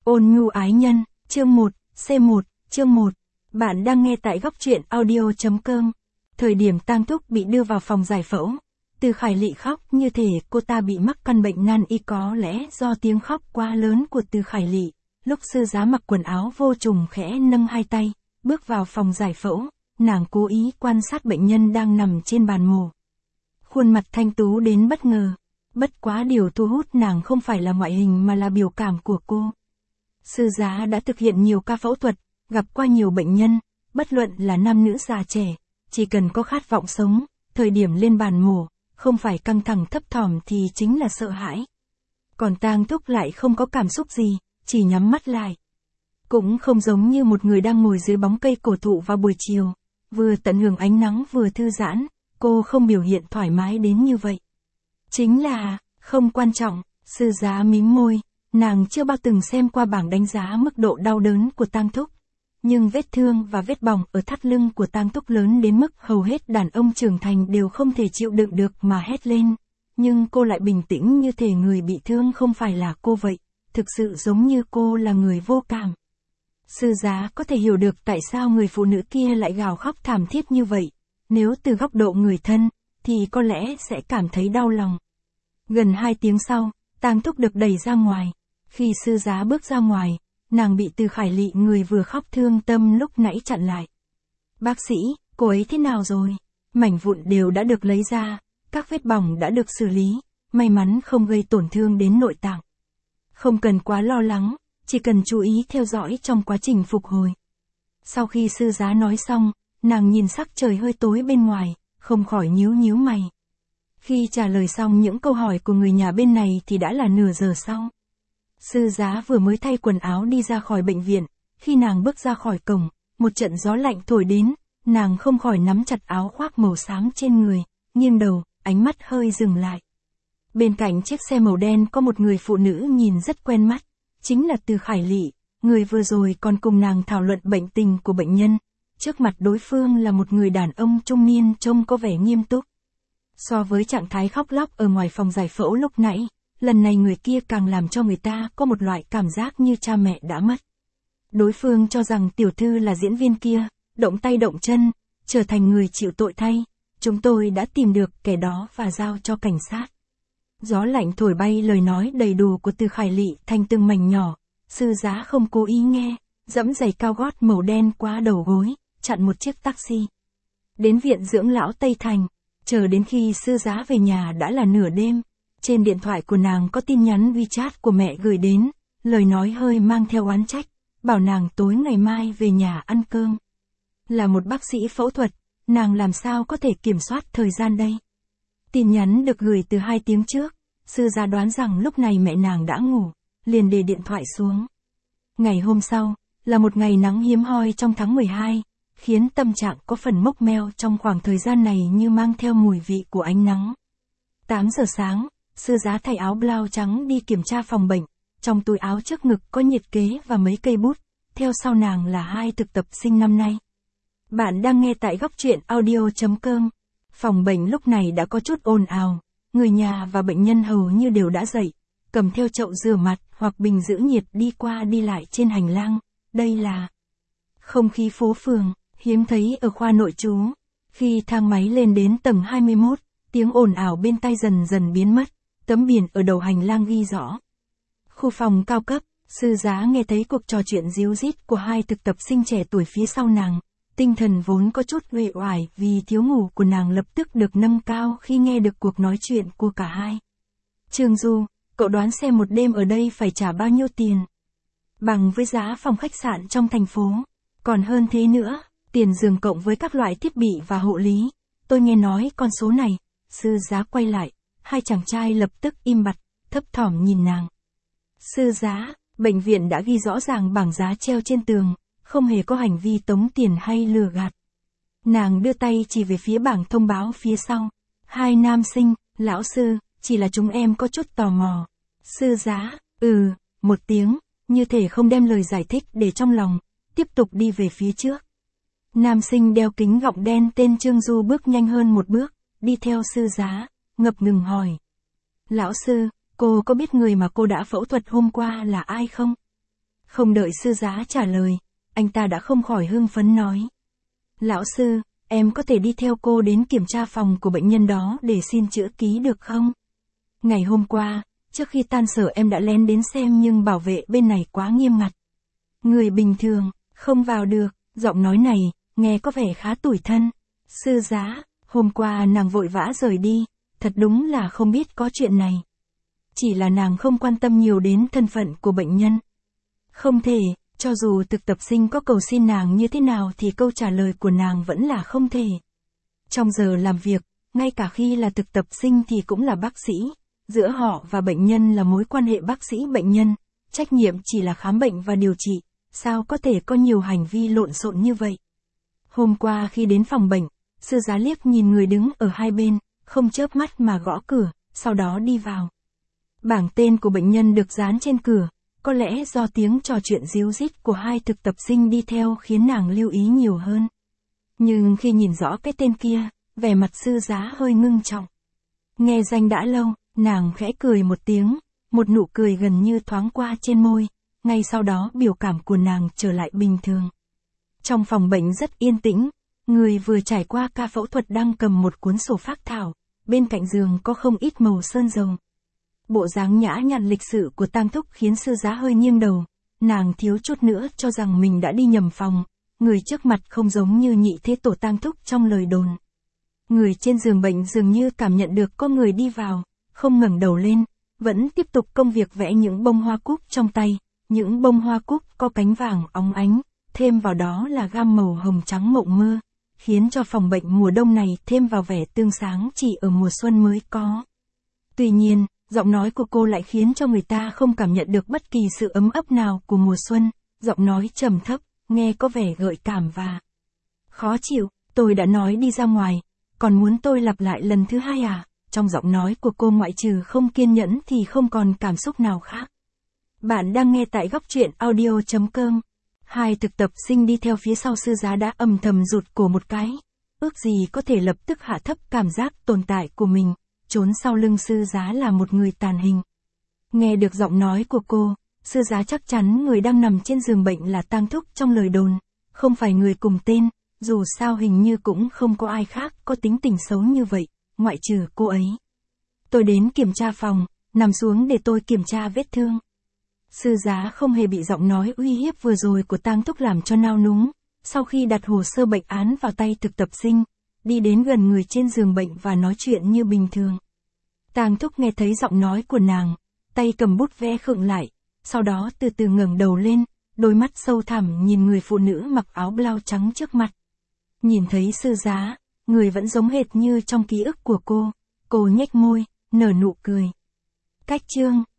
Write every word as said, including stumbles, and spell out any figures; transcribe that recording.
Ôn nhu ái nhân, chương một, C một, chương một. Bạn đang nghe tại góc truyện audio chấm com. Thời điểm Tang Thúc bị đưa vào phòng giải phẫu, Từ Khải Lị khóc như thể cô ta bị mắc căn bệnh nan y, có lẽ do tiếng khóc quá lớn của Từ Khải Lị. Lúc sư giá mặc quần áo vô trùng khẽ nâng hai tay, bước vào phòng giải phẫu, nàng cố ý quan sát bệnh nhân đang nằm trên bàn mổ. Khuôn mặt thanh tú đến bất ngờ, bất quá điều thu hút nàng không phải là ngoại hình mà là biểu cảm của cô. Sư giá đã thực hiện nhiều ca phẫu thuật, gặp qua nhiều bệnh nhân, bất luận là nam nữ già trẻ, chỉ cần có khát vọng sống, thời điểm lên bàn mổ, không phải căng thẳng thấp thỏm thì chính là sợ hãi. Còn Tang Thúc lại không có cảm xúc gì, chỉ nhắm mắt lại. Cũng không giống như một người đang ngồi dưới bóng cây cổ thụ vào buổi chiều, vừa tận hưởng ánh nắng vừa thư giãn, cô không biểu hiện thoải mái đến như vậy. Chính là, không quan trọng, sư giá mím môi, nàng chưa bao từng xem qua bảng đánh giá mức độ đau đớn của Tang Thúc. Nhưng vết thương và vết bỏng ở thắt lưng của Tang Thúc lớn đến mức hầu hết đàn ông trưởng thành đều không thể chịu đựng được mà hét lên. Nhưng cô lại bình tĩnh như thể người bị thương không phải là cô vậy, thực sự giống như cô là người vô cảm. Sư giá có thể hiểu được tại sao người phụ nữ kia lại gào khóc thảm thiết như vậy. Nếu từ góc độ người thân, thì có lẽ sẽ cảm thấy đau lòng. Gần hai tiếng sau, Tang Thúc được đẩy ra ngoài. Khi sư giá bước ra ngoài, nàng bị Từ Khải Lị người vừa khóc thương tâm lúc nãy chặn lại. Bác sĩ, cô ấy thế nào rồi? Mảnh vụn đều đã được lấy ra, các vết bỏng đã được xử lý, may mắn không gây tổn thương đến nội tạng. Không cần quá lo lắng, chỉ cần chú ý theo dõi trong quá trình phục hồi. Sau khi sư giá nói xong, nàng nhìn sắc trời hơi tối bên ngoài, không khỏi nhíu nhíu mày. Khi trả lời xong những câu hỏi của người nhà bên này thì đã là nửa giờ sau. Sư giá vừa mới thay quần áo đi ra khỏi bệnh viện, khi nàng bước ra khỏi cổng, một trận gió lạnh thổi đến, nàng không khỏi nắm chặt áo khoác màu xám trên người, nghiêng đầu, ánh mắt hơi dừng lại. Bên cạnh chiếc xe màu đen có một người phụ nữ nhìn rất quen mắt, chính là Từ Khải Lị, người vừa rồi còn cùng nàng thảo luận bệnh tình của bệnh nhân. Trước mặt đối phương là một người đàn ông trung niên trông có vẻ nghiêm túc. So với trạng thái khóc lóc ở ngoài phòng giải phẫu lúc nãy, lần này người kia càng làm cho người ta có một loại cảm giác như cha mẹ đã mất. Đối phương cho rằng tiểu thư là diễn viên kia, động tay động chân, trở thành người chịu tội thay. Chúng tôi đã tìm được kẻ đó và giao cho cảnh sát. Gió lạnh thổi bay lời nói đầy đủ của Từ Khải Lị thành từng mảnh nhỏ. Sư giá không cố ý nghe, dẫm giày cao gót màu đen qua đầu gối, chặn một chiếc taxi. Đến viện dưỡng lão Tây Thành, chờ đến khi sư giá về nhà đã là nửa đêm. Trên điện thoại của nàng có tin nhắn WeChat của mẹ gửi đến, lời nói hơi mang theo oán trách, bảo nàng tối ngày mai về nhà ăn cơm. Là một bác sĩ phẫu thuật, nàng làm sao có thể kiểm soát thời gian đây? Tin nhắn được gửi từ hai tiếng trước, sư giá đoán rằng lúc này mẹ nàng đã ngủ, liền để điện thoại xuống. Ngày hôm sau, là một ngày nắng hiếm hoi trong tháng mười hai, khiến tâm trạng có phần mốc meo trong khoảng thời gian này như mang theo mùi vị của ánh nắng. tám giờ sáng, sư giá thay áo blau trắng đi kiểm tra phòng bệnh, trong túi áo trước ngực có nhiệt kế và mấy cây bút, theo sau nàng là hai thực tập sinh năm nay. Bạn đang nghe tại góc truyện audio chấm com. Phòng bệnh lúc này đã có chút ồn ào, người nhà và bệnh nhân hầu như đều đã dậy, cầm theo chậu rửa mặt hoặc bình giữ nhiệt đi qua đi lại trên hành lang. Đây là không khí phố phường, hiếm thấy ở khoa nội trú. Khi thang máy lên đến tầng hai mươi mốt, tiếng ồn ào bên tai dần dần biến mất, tấm biển ở đầu hành lang ghi rõ. Khu phòng cao cấp, sư giá nghe thấy cuộc trò chuyện ríu rít của hai thực tập sinh trẻ tuổi phía sau nàng. Tinh thần vốn có chút uể oải vì thiếu ngủ của nàng lập tức được nâng cao khi nghe được cuộc nói chuyện của cả hai. Trương Du, cậu đoán xem một đêm ở đây phải trả bao nhiêu tiền? Bằng với giá phòng khách sạn trong thành phố. Còn hơn thế nữa, tiền giường cộng với các loại thiết bị và hộ lý. Tôi nghe nói con số này. Sư giá quay lại, hai chàng trai lập tức im bặt, thấp thỏm nhìn nàng. Sư giá, bệnh viện đã ghi rõ ràng bảng giá treo trên tường, không hề có hành vi tống tiền hay lừa gạt. Nàng đưa tay chỉ về phía bảng thông báo phía sau. Hai nam sinh, lão sư, chỉ là chúng em có chút tò mò. Sư giá, ừ, một tiếng, như thể không đem lời giải thích để trong lòng, tiếp tục đi về phía trước. Nam sinh đeo kính gọng đen tên Trương Du bước nhanh hơn một bước, đi theo sư giá, ngập ngừng hỏi. Lão sư, cô có biết người mà cô đã phẫu thuật hôm qua là ai không? Không đợi sư giá trả lời, anh ta đã không khỏi hưng phấn nói. Lão sư, em có thể đi theo cô đến kiểm tra phòng của bệnh nhân đó để xin chữa ký được không? Ngày hôm qua, trước khi tan sở em đã lén đến xem nhưng bảo vệ bên này quá nghiêm ngặt. Người bình thường, không vào được, giọng nói này, nghe có vẻ khá tủi thân. Sư giá, hôm qua nàng vội vã rời đi, thật đúng là không biết có chuyện này. Chỉ là nàng không quan tâm nhiều đến thân phận của bệnh nhân. Không thể, cho dù thực tập sinh có cầu xin nàng như thế nào thì câu trả lời của nàng vẫn là không thể. Trong giờ làm việc, ngay cả khi là thực tập sinh thì cũng là bác sĩ. Giữa họ và bệnh nhân là mối quan hệ bác sĩ bệnh nhân, trách nhiệm chỉ là khám bệnh và điều trị, sao có thể có nhiều hành vi lộn xộn như vậy. Hôm qua khi đến phòng bệnh, sư giá liếc nhìn người đứng ở hai bên, không chớp mắt mà gõ cửa, sau đó đi vào. Bảng tên của bệnh nhân được dán trên cửa, có lẽ do tiếng trò chuyện ríu rít của hai thực tập sinh đi theo khiến nàng lưu ý nhiều hơn. Nhưng khi nhìn rõ cái tên kia, vẻ mặt sư giá hơi ngưng trọng. Nghe danh đã lâu, nàng khẽ cười một tiếng, một nụ cười gần như thoáng qua trên môi, ngay sau đó biểu cảm của nàng trở lại bình thường. Trong phòng bệnh rất yên tĩnh, người vừa trải qua ca phẫu thuật đang cầm một cuốn sổ phác thảo, bên cạnh giường có không ít màu sơn dầu. Bộ dáng nhã nhặn lịch sự của Tang Thúc khiến sư giá hơi nghiêng đầu, nàng thiếu chút nữa cho rằng mình đã đi nhầm phòng, người trước mặt không giống như nhị thế tổ Tang Thúc trong lời đồn. Người trên giường bệnh dường như cảm nhận được có người đi vào, không ngẩng đầu lên, vẫn tiếp tục công việc vẽ những bông hoa cúc trong tay, những bông hoa cúc có cánh vàng óng ánh, thêm vào đó là gam màu hồng trắng mộng mơ, khiến cho phòng bệnh mùa đông này thêm vào vẻ tươi sáng chỉ ở mùa xuân mới có. Tuy nhiên, giọng nói của cô lại khiến cho người ta không cảm nhận được bất kỳ sự ấm ấp nào của mùa xuân, giọng nói trầm thấp, nghe có vẻ gợi cảm và khó chịu. Tôi đã nói đi ra ngoài, còn muốn tôi lặp lại lần thứ hai à? Trong giọng nói của cô ngoại trừ không kiên nhẫn thì không còn cảm xúc nào khác. Bạn đang nghe tại góc truyện audio chấm com. Hai thực tập sinh đi theo phía sau sư giá đã âm thầm rụt cổ một cái. Ước gì có thể lập tức hạ thấp cảm giác tồn tại của mình, trốn sau lưng sư giá là một người tàn hình. Nghe được giọng nói của cô, sư giá chắc chắn người đang nằm trên giường bệnh là Tang Thúc trong lời đồn, không phải người cùng tên, dù sao hình như cũng không có ai khác có tính tình xấu như vậy, ngoại trừ cô ấy. Tôi đến kiểm tra phòng, nằm xuống để tôi kiểm tra vết thương. Sư giá không hề bị giọng nói uy hiếp vừa rồi của Tang Thúc làm cho nao núng, sau khi đặt hồ sơ bệnh án vào tay thực tập sinh, đi đến gần người trên giường bệnh và nói chuyện như bình thường. Tang Thúc nghe thấy giọng nói của nàng, tay cầm bút vẽ khựng lại, sau đó từ từ ngẩng đầu lên, đôi mắt sâu thẳm nhìn người phụ nữ mặc áo blau trắng trước mặt. Nhìn thấy sư giá, người vẫn giống hệt như trong ký ức của cô, cô nhếch môi, nở nụ cười. Cách chương